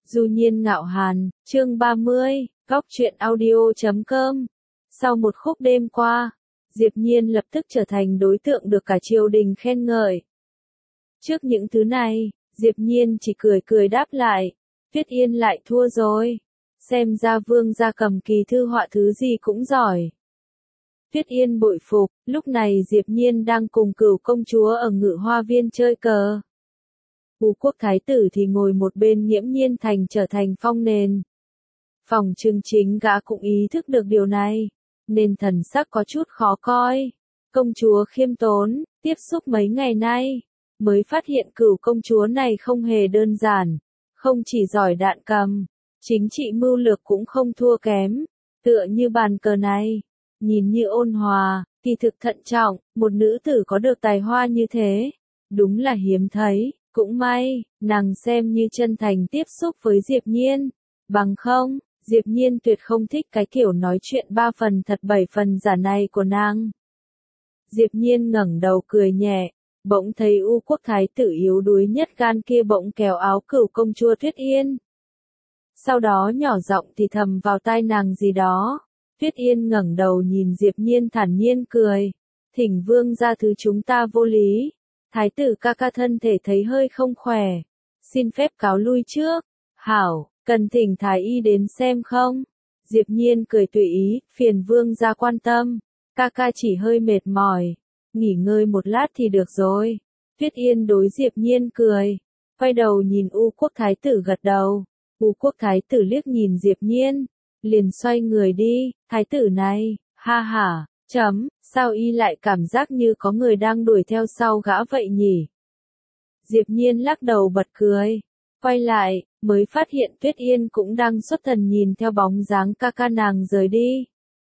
Du Nhiên Ngạo Hàn, chương 30, góc truyện audio.com. Sau một khúc đêm qua, Diệp Nhiên lập tức trở thành đối tượng được cả triều đình khen ngợi. Trước những thứ này, Diệp Nhiên chỉ cười cười đáp lại, Tuyết Yên lại thua rồi. Xem ra Vương gia cầm kỳ thư họa thứ gì cũng giỏi. Tuyết Yên bội phục, lúc này Diệp Nhiên đang cùng Cửu công chúa ở Ngự Hoa Viên chơi cờ. Phú Quốc Thái tử thì ngồi một bên nghiễm nhiên thành trở thành phong nền. Phòng Trừng chính gã cũng ý thức được điều này, nên thần sắc có chút khó coi. Công chúa khiêm tốn, tiếp xúc mấy ngày nay, mới phát hiện Cửu công chúa này không hề đơn giản, không chỉ giỏi đạn cầm, chính trị mưu lược cũng không thua kém, tựa như bàn cờ này, nhìn như ôn hòa, kỳ thực thận trọng, một nữ tử có được tài hoa như thế, đúng là hiếm thấy. Cũng may, nàng xem như chân thành tiếp xúc với Diệp Nhiên. Bằng không, Diệp Nhiên tuyệt không thích cái kiểu nói chuyện 3 phần thật 7 phần giả này của nàng. Diệp Nhiên ngẩng đầu cười nhẹ, bỗng thấy U Quốc Thái tử yếu đuối nhất gan kia bỗng kéo áo Cửu công chúa Tuyết Yên. Sau đó nhỏ giọng thì thầm vào tai nàng gì đó. Tuyết Yên ngẩng đầu nhìn Diệp Nhiên thản nhiên cười. Thỉnh Vương gia thứ chúng ta vô lý. Thái tử ca ca thân thể thấy hơi không khỏe. Xin phép cáo lui trước. Hảo, cần thỉnh thái y đến xem không? Diệp Nhiên cười tùy ý, phiền Vương gia quan tâm. Ca ca chỉ hơi mệt mỏi. Nghỉ ngơi một lát thì được rồi. Tuyết Yên đối Diệp Nhiên cười. Quay đầu nhìn U Quốc Thái tử gật đầu. U Quốc Thái tử liếc nhìn Diệp Nhiên. Liền xoay người đi. Thái tử này, ha ha, sao y lại cảm giác như có người đang đuổi theo sau gã vậy nhỉ? Diệp Nhiên lắc đầu bật cười. Quay lại, mới phát hiện Tuyết Yên cũng đang xuất thần nhìn theo bóng dáng ca ca nàng rời đi.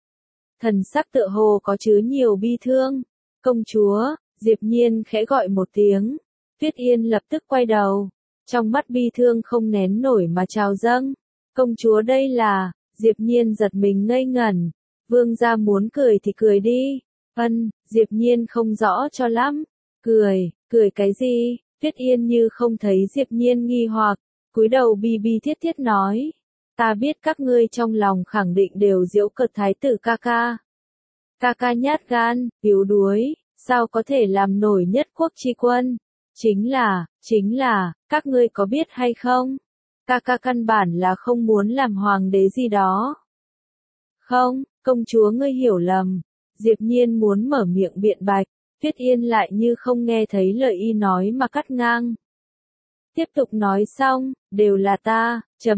Thần sắc tựa hồ có chứa nhiều bi thương. Công chúa, Diệp Nhiên khẽ gọi một tiếng. Tuyết Yên lập tức quay đầu. Trong mắt bi thương không nén nổi mà trào dâng. Công chúa đây là, Diệp Nhiên giật mình ngây ngẩn. Vương gia muốn cười thì cười đi. Diệp Nhiên không rõ cho lắm. Cười cái gì? Tuyết Yên như không thấy Diệp Nhiên nghi hoặc, cúi đầu bi bi thiết thiết nói. Ta biết các ngươi trong lòng khẳng định đều giễu cợt thái tử ca ca. Ca ca nhát gan, yếu đuối, sao có thể làm nổi nhất quốc chi quân? Chính là, các ngươi có biết hay không? Ca ca căn bản là không muốn làm hoàng đế gì đó. Không, công chúa ngươi hiểu lầm. Diệp Nhiên muốn mở miệng biện bạch, Tuyết Yên lại như không nghe thấy lời y nói mà cắt ngang. Tiếp tục nói xong, đều là ta,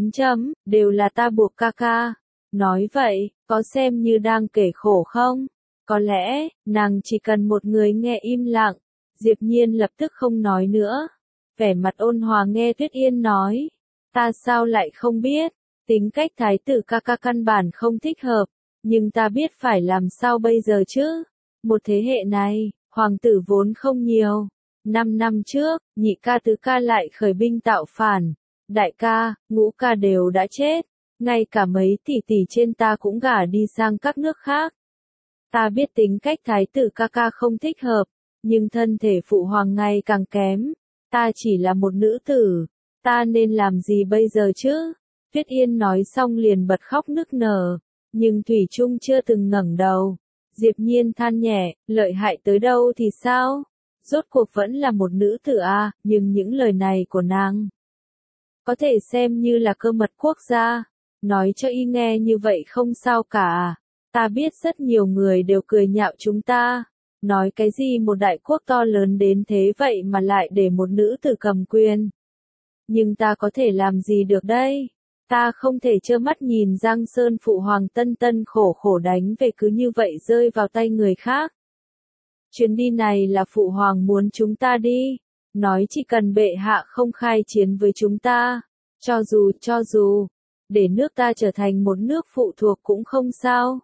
đều là ta buộc ca ca. Nói vậy, có xem như đang kể khổ không? Có lẽ, nàng chỉ cần một người nghe im lặng. Diệp Nhiên lập tức không nói nữa. Vẻ mặt ôn hòa nghe Tuyết Yên nói. Ta sao lại không biết, tính cách thái tử ca ca căn bản không thích hợp. Nhưng ta biết phải làm sao bây giờ chứ? Một thế hệ này, hoàng tử vốn không nhiều. 5 năm trước, nhị ca tứ ca lại khởi binh tạo phản. Đại ca, ngũ ca đều đã chết. Ngay cả mấy tỷ tỷ trên ta cũng gả đi sang các nước khác. Ta biết tính cách thái tử ca ca không thích hợp. Nhưng thân thể phụ hoàng ngày càng kém. Ta chỉ là một nữ tử. Ta nên làm gì bây giờ chứ? Tuyết Yên nói xong liền bật khóc nức nở. Nhưng Thủy Trung chưa từng ngẩng đầu. Diệp Nhiên than nhẹ, lợi hại tới đâu thì sao? Rốt cuộc vẫn là một nữ tử à, nhưng những lời này của nàng có thể xem như là cơ mật quốc gia. Nói cho y nghe như vậy không sao cả. Ta biết rất nhiều người đều cười nhạo chúng ta. Nói cái gì một đại quốc to lớn đến thế vậy mà lại để một nữ tử cầm quyền. Nhưng ta có thể làm gì được đây? Ta không thể trơ mắt nhìn Giang Sơn phụ hoàng tân tân khổ khổ đánh về cứ như vậy rơi vào tay người khác. Chuyến đi này là phụ hoàng muốn chúng ta đi. Nói chỉ cần bệ hạ không khai chiến với chúng ta. Cho dù, để nước ta trở thành một nước phụ thuộc cũng không sao.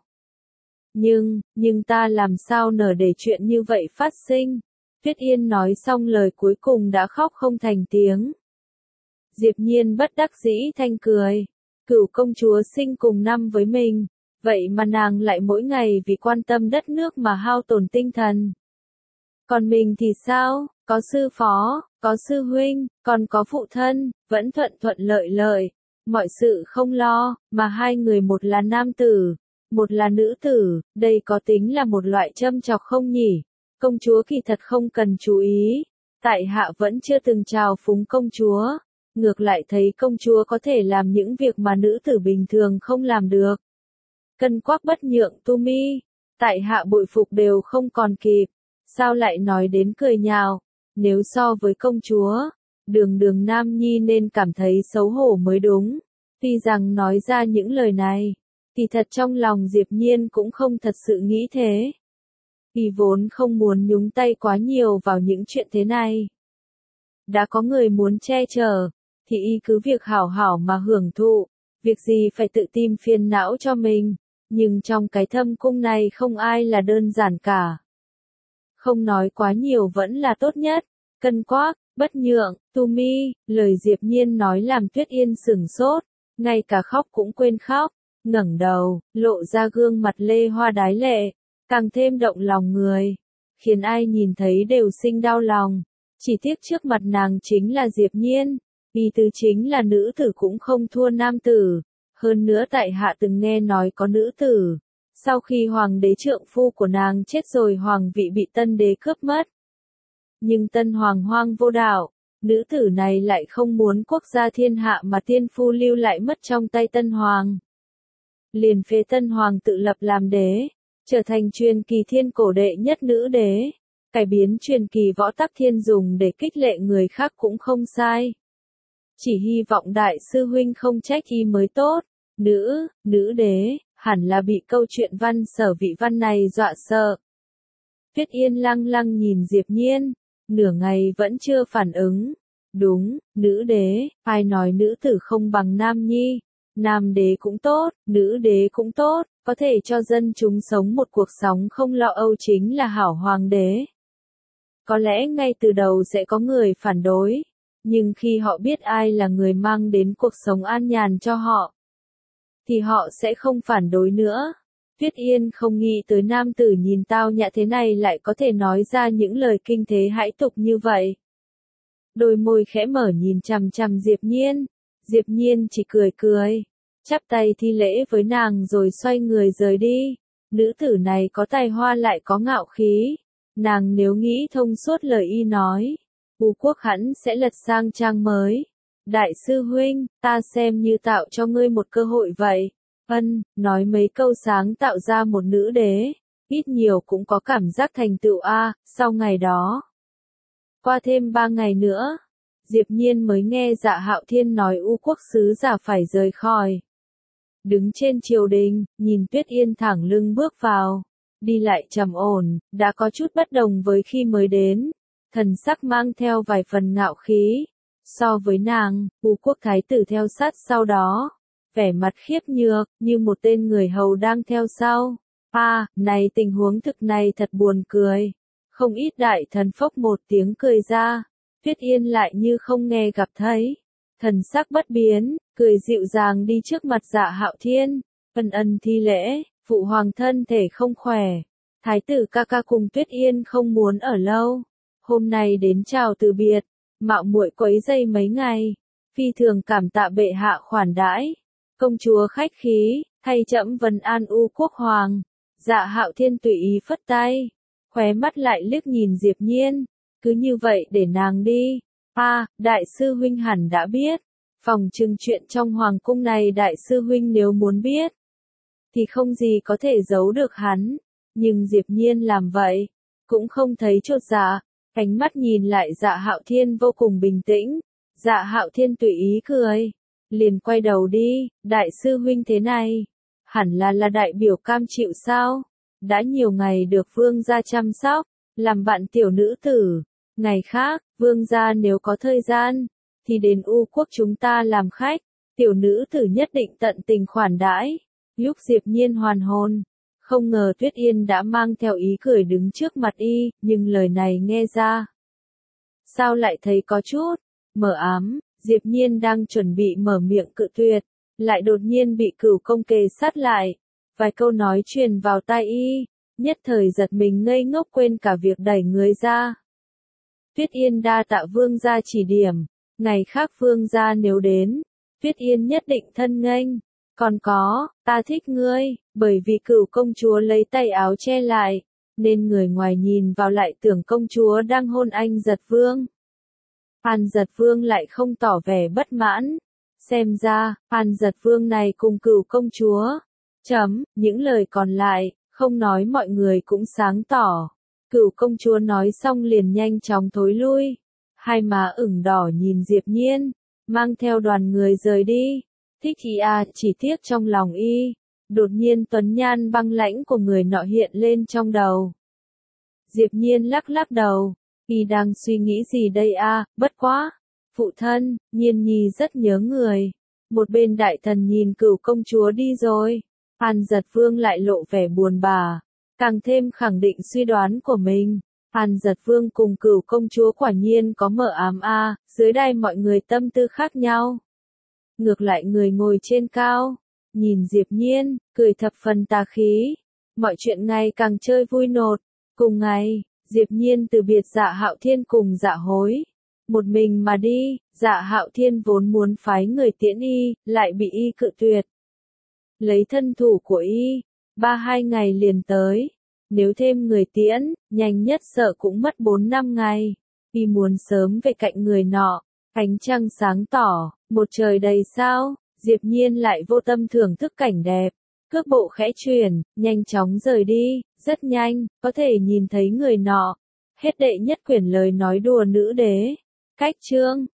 Nhưng ta làm sao nỡ để chuyện như vậy phát sinh. Tuyết Yên nói xong lời cuối cùng đã khóc không thành tiếng. Diệp Nhiên bất đắc dĩ thanh cười. Cửu công chúa sinh cùng năm với mình, vậy mà nàng lại mỗi ngày vì quan tâm đất nước mà hao tổn tinh thần. Còn mình thì sao? Có sư phó, có sư huynh, còn có phụ thân, vẫn thuận thuận lợi lợi. mọi sự không lo, mà hai người một là nam tử, một là nữ tử, đây có tính là một loại châm chọc không nhỉ? Công chúa kỳ thật không cần chú ý, tại hạ vẫn chưa từng chào phúng công chúa, ngược lại thấy công chúa có thể làm những việc mà nữ tử bình thường không làm được. Cân quắc bất nhượng tu mi, tại hạ bội phục đều không còn kịp, sao lại nói đến cười nhạo, nếu so với công chúa, đường đường nam nhi nên cảm thấy xấu hổ mới đúng, tuy rằng nói ra những lời này, thì thật trong lòng Diệp Nhiên cũng không thật sự nghĩ thế. Vì vốn không muốn nhúng tay quá nhiều vào những chuyện thế này. Đã có người muốn che chở, thì y cứ việc hảo hảo mà hưởng thụ, việc gì phải tự tìm phiền não cho mình, nhưng trong cái thâm cung này không ai là đơn giản cả. Không nói quá nhiều vẫn là tốt nhất, cân quắc, bất nhượng, tu mi, lời Diệp Nhiên nói làm Tuyết Yên sửng sốt, ngay cả khóc cũng quên khóc, ngẩng đầu, lộ ra gương mặt lê hoa đái lệ, càng thêm động lòng người, khiến ai nhìn thấy đều sinh đau lòng. Chỉ tiếc trước mặt nàng chính là Diệp Nhiên, y tứ chính là nữ tử cũng không thua nam tử, hơn nữa tại hạ từng nghe nói có nữ tử, sau khi hoàng đế trượng phu của nàng chết rồi hoàng vị bị tân đế cướp mất. Nhưng tân hoàng hoang vô đạo, nữ tử này lại không muốn quốc gia thiên hạ mà tiên phu lưu lại mất trong tay tân hoàng. Liền phế tân hoàng tự lập làm đế, trở thành truyền kỳ thiên cổ đệ nhất nữ đế, cải biến truyền kỳ võ tắc thiên dùng để kích lệ người khác cũng không sai. Chỉ hy vọng đại sư huynh không trách y mới tốt, nữ đế, hẳn là bị câu chuyện văn sở vị văn này dọa sợ. Tuyết Yên lăng lăng nhìn Diệp Nhiên, nửa ngày vẫn chưa phản ứng. Đúng, nữ đế, ai nói nữ tử không bằng nam nhi, nam đế cũng tốt, nữ đế cũng tốt, có thể cho dân chúng sống một cuộc sống không lo âu chính là hảo hoàng đế. Có lẽ ngay từ đầu sẽ có người phản đối, nhưng khi họ biết ai là người mang đến cuộc sống an nhàn cho họ, thì họ sẽ không phản đối nữa. Tuyết Yên không nghĩ tới nam tử nhìn tao nhã thế này lại có thể nói ra những lời kinh thế hãi tục như vậy. Đôi môi khẽ mở nhìn chằm chằm Diệp Nhiên chỉ cười cười, chắp tay thi lễ với nàng rồi xoay người rời đi. Nữ tử này có tài hoa lại có ngạo khí, nàng nếu nghĩ thông suốt lời y nói, U quốc hẳn sẽ lật sang trang mới. Đại sư huynh, ta xem như tạo cho ngươi một cơ hội vậy. Nói mấy câu sáng tạo ra một nữ đế, ít nhiều cũng có cảm giác thành tựu a. Sau ngày đó, qua thêm 3 ngày nữa, Diệp Nhiên mới nghe Dạ Hạo Thiên nói U quốc sứ giả phải rời khỏi. Đứng trên triều đình, nhìn Tuyết Yên thẳng lưng bước vào, đi lại trầm ổn, đã có chút bất đồng với khi mới đến, thần sắc mang theo vài phần ngạo khí. So với nàng, U quốc thái tử theo sát sau đó, vẻ mặt khiếp nhược, như một tên người hầu đang theo sau. Này tình huống thực này thật buồn cười. Không ít đại thần phốc một tiếng cười ra, Tuyết Yên lại như không nghe gặp thấy. Thần sắc bất biến, cười dịu dàng đi trước mặt Dạ Hạo Thiên, ân thi lễ, phụ hoàng thân thể không khỏe. Thái tử ca ca cùng Tuyết Yên không muốn ở lâu. Hôm nay đến chào từ biệt, mạo muội quấy rầy mấy ngày, phi thường cảm tạ bệ hạ khoản đãi. Công chúa khách khí, thay trẫm vân an U quốc hoàng. Dạ Hạo Thiên tùy ý phất tay, khóe mắt lại liếc nhìn Diệp Nhiên, cứ như vậy để nàng đi. Đại sư huynh hẳn đã biết, phòng trừng chuyện trong hoàng cung này đại sư huynh nếu muốn biết, thì không gì có thể giấu được hắn, nhưng Diệp Nhiên làm vậy, cũng không thấy chột dạ, ánh mắt nhìn lại Dạ Hạo Thiên vô cùng bình tĩnh. Dạ Hạo Thiên tùy ý cười, liền quay đầu đi. Đại sư huynh thế này, hẳn là đại biểu cam chịu sao? Đã nhiều ngày được vương gia chăm sóc, làm bạn tiểu nữ tử. Ngày khác, vương gia nếu có thời gian, thì đến U quốc chúng ta làm khách, tiểu nữ tử nhất định tận tình khoản đãi. Lúc Diệp Nhiên hoàn hồn, không ngờ Tuyết Yên đã mang theo ý cười đứng trước mặt y, nhưng lời này nghe ra, sao lại thấy có chút mờ ám. Diệp Nhiên đang chuẩn bị mở miệng cự tuyệt, lại đột nhiên bị Cửu công kề sát lại, vài câu nói truyền vào tai y, nhất thời giật mình ngây ngốc quên cả việc đẩy người ra. Tuyết Yên đa tạ vương gia chỉ điểm, ngày khác vương gia nếu đến, Tuyết Yên nhất định thân nghênh. Còn có, ta thích ngươi, bởi vì Cửu công chúa lấy tay áo che lại, nên người ngoài nhìn vào lại tưởng công chúa đang hôn anh Giật Vương. An Giật Vương lại không tỏ vẻ bất mãn. Xem ra, An Giật Vương này cùng Cửu công chúa. Những lời còn lại, không nói mọi người cũng sáng tỏ. Cửu công chúa nói xong liền nhanh chóng thối lui. Hai má ửng đỏ nhìn Diệp Nhiên, mang theo đoàn người rời đi. Thích y à, chỉ tiếc trong lòng y. Đột nhiên tuấn nhan băng lãnh của người nọ hiện lên trong đầu. Diệp Nhiên lắc lắc đầu. Y đang suy nghĩ gì đây à, bất quá. Phụ thân, Nhiên nhi rất nhớ người. Một bên đại thần nhìn Cửu công chúa đi rồi. An Giật Vương lại lộ vẻ buồn bã, càng thêm khẳng định suy đoán của mình. An Giật Vương cùng Cửu công chúa quả nhiên có mờ ám a, dưới đây mọi người tâm tư khác nhau. Ngược lại người ngồi trên cao, nhìn Diệp Nhiên, cười thập phần tà khí. Mọi chuyện ngày càng chơi vui nột. Cùng ngày, Diệp Nhiên từ biệt Dạ Hạo Thiên cùng Dạ Hối. Một mình mà đi, Dạ Hạo Thiên vốn muốn phái người tiễn y, lại bị y cự tuyệt. Lấy thân thủ của y, 3-2 ngày liền tới. Nếu thêm người tiễn, nhanh nhất sợ cũng mất 4-5 ngày. Y muốn sớm về cạnh người nọ. Ánh trăng sáng tỏ, một trời đầy sao, Diệp Nhiên lại vô tâm thưởng thức cảnh đẹp. Cước bộ khẽ chuyển, nhanh chóng rời đi, rất nhanh, có thể nhìn thấy người nọ. Hết đệ nhất quyển lời nói đùa nữ đế. Cách chương